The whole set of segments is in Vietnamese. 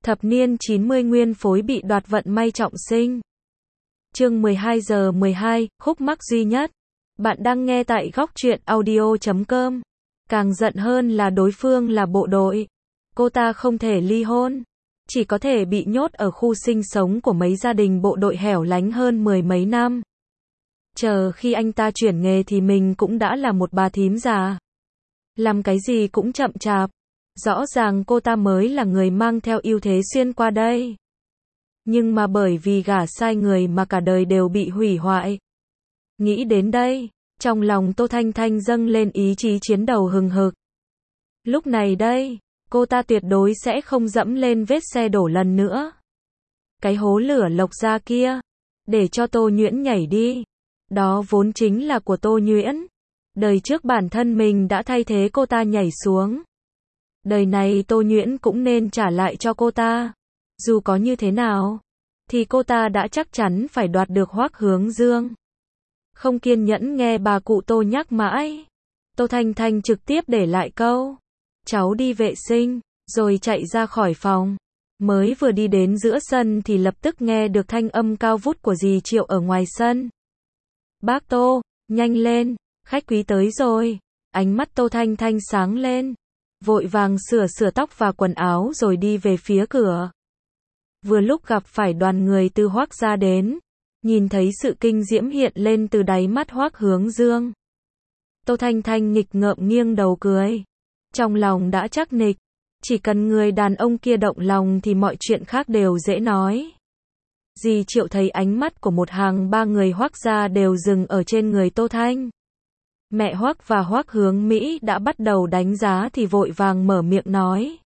Thập niên 90 nguyên phối bị đoạt vận may trọng sinh. Chương 12 giờ 12, khúc mắc duy nhất. Bạn đang nghe tại góc truyện audio.com. Càng giận hơn là đối phương là bộ đội. Cô ta không thể ly hôn. Chỉ có thể bị nhốt ở khu sinh sống của mấy gia đình bộ đội hẻo lánh hơn mười mấy năm. Chờ khi anh ta chuyển nghề thì mình cũng đã là một bà thím già. Làm cái gì cũng chậm chạp. Rõ ràng cô ta mới là người mang theo ưu thế xuyên qua đây. Nhưng mà bởi vì gả sai người mà cả đời đều bị hủy hoại. Nghĩ đến đây, trong lòng Tô Thanh Thanh dâng lên ý chí chiến đấu hừng hực. Lúc này đây, cô ta tuyệt đối sẽ không dẫm lên vết xe đổ lần nữa. Cái hố lửa Lộc Gia kia, để cho Tô Nhuyễn nhảy đi. Đó vốn chính là của Tô Nhuyễn. Đời trước bản thân mình đã thay thế cô ta nhảy xuống. Đời này Tô Nhuyễn cũng nên trả lại cho cô ta. Dù có như thế nào, thì cô ta đã chắc chắn phải đoạt được Hoắc Hướng Dương. Không kiên nhẫn nghe bà cụ Tô nhắc mãi. Tô Thanh Thanh trực tiếp để lại câu: cháu đi vệ sinh, rồi chạy ra khỏi phòng. Mới vừa đi đến giữa sân thì lập tức nghe được thanh âm cao vút của dì Triệu ở ngoài sân. Bác Tô, nhanh lên, khách quý tới rồi. Ánh mắt Tô Thanh Thanh sáng lên. Vội vàng sửa tóc và quần áo rồi đi về phía cửa. Vừa lúc gặp phải đoàn người từ Hoắc gia đến, nhìn thấy sự kinh diễm hiện lên từ đáy mắt Hoắc Hướng Dương. Tô Thanh Thanh nghịch ngợm nghiêng đầu cười. Trong lòng đã chắc nịch, chỉ cần người đàn ông kia động lòng thì mọi chuyện khác đều dễ nói. Dì Triệu thấy ánh mắt của một hàng ba người Hoắc gia đều dừng ở trên người Tô Thanh. Mẹ Hoắc và Hoắc Hướng Mỹ đã bắt đầu đánh giá thì vội vàng mở miệng nói.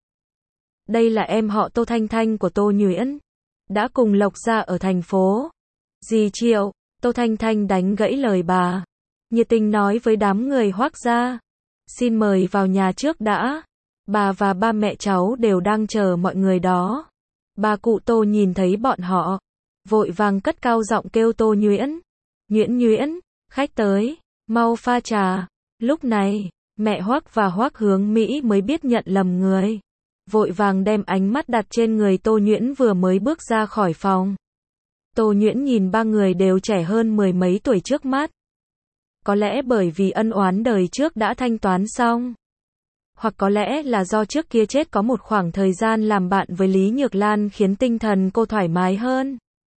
Đây là em họ Tô Thanh Thanh của Tô Nhuyễn, đã cùng Lộc gia ở thành phố. Dì Triệu, Tô Thanh Thanh đánh gãy lời bà, nhiệt tình nói với đám người Hoắc gia. Xin mời vào nhà trước đã. Bà và ba mẹ cháu đều đang chờ mọi người đó. Bà cụ Tô nhìn thấy bọn họ, vội vàng cất cao giọng kêu Tô Nhuyễn. Nhuyễn, khách tới. Mau pha trà. Lúc này, mẹ Hoắc và Hoắc Hướng Mỹ mới biết nhận lầm người. Vội vàng đem ánh mắt đặt trên người Tô Nhuyễn vừa mới bước ra khỏi phòng. Tô Nhuyễn nhìn ba người đều trẻ hơn mười mấy tuổi trước mắt. Có lẽ bởi vì ân oán đời trước đã thanh toán xong. Hoặc có lẽ là do trước kia chết có một khoảng thời gian làm bạn với Lý Nhược Lan khiến tinh thần cô thoải mái hơn.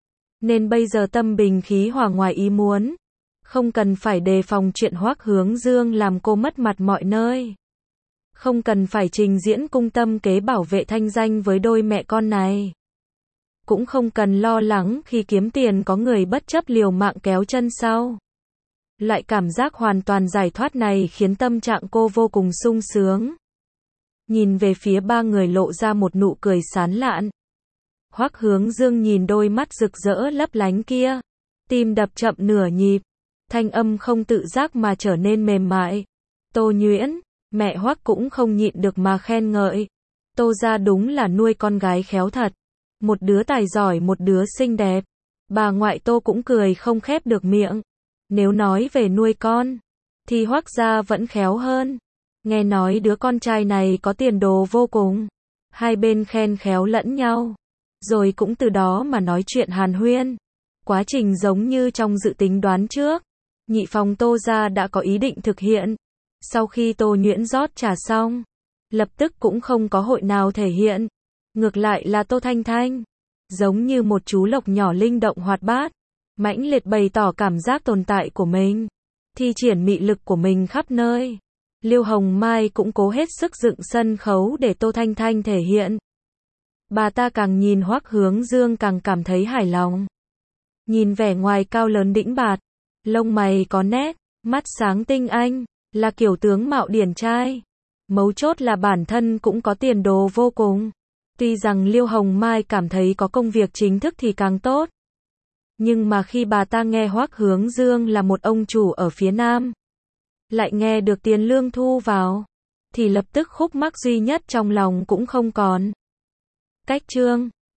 Nên bây giờ tâm bình khí hòa ngoài ý muốn. Không cần phải đề phòng chuyện Hoắc Hướng Dương làm cô mất mặt mọi nơi. Không cần phải trình diễn cung tâm kế bảo vệ thanh danh với đôi mẹ con này. Cũng không cần lo lắng khi kiếm tiền có người bất chấp liều mạng kéo chân sau. Loại cảm giác hoàn toàn giải thoát này khiến tâm trạng cô vô cùng sung sướng. Nhìn về phía ba người lộ ra một nụ cười sán lạn. Hoắc Hướng Dương nhìn đôi mắt rực rỡ lấp lánh kia. Tim đập chậm nửa nhịp. Thanh âm không tự giác mà trở nên mềm mại. Tô Nhuyễn, mẹ Hoắc cũng không nhịn được mà khen ngợi. Tô gia đúng là nuôi con gái khéo thật. Một đứa tài giỏi một đứa xinh đẹp. Bà ngoại Tô cũng cười không khép được miệng. Nếu nói về nuôi con, thì Hoắc gia vẫn khéo hơn. Nghe nói đứa con trai này có tiền đồ vô cùng. Hai bên khen khéo lẫn nhau. Rồi cũng từ đó mà nói chuyện hàn huyên. Quá trình giống như trong dự tính đoán trước. Nhị phòng Tô gia đã có ý định thực hiện. Sau khi Tô Nhuyễn rót trà xong, lập tức cũng không có hội nào thể hiện. Ngược lại là Tô Thanh Thanh, giống như một chú lộc nhỏ linh động hoạt bát, mãnh liệt bày tỏ cảm giác tồn tại của mình, thi triển mị lực của mình khắp nơi. Liêu Hồng Mai cũng cố hết sức dựng sân khấu để Tô Thanh Thanh thể hiện. Bà ta càng nhìn Hoắc Hướng Dương càng cảm thấy hài lòng. Nhìn vẻ ngoài cao lớn đĩnh bạt, lông mày có nét, mắt sáng tinh anh, là kiểu tướng mạo điển trai. Mấu chốt là bản thân cũng có tiền đồ vô cùng. Tuy rằng Liêu Hồng Mai cảm thấy có công việc chính thức thì càng tốt. Nhưng mà khi bà ta nghe Hoắc Hướng Dương là một ông chủ ở phía Nam, lại nghe được tiền lương thu vào, thì lập tức khúc mắc duy nhất trong lòng cũng không còn. Cách chương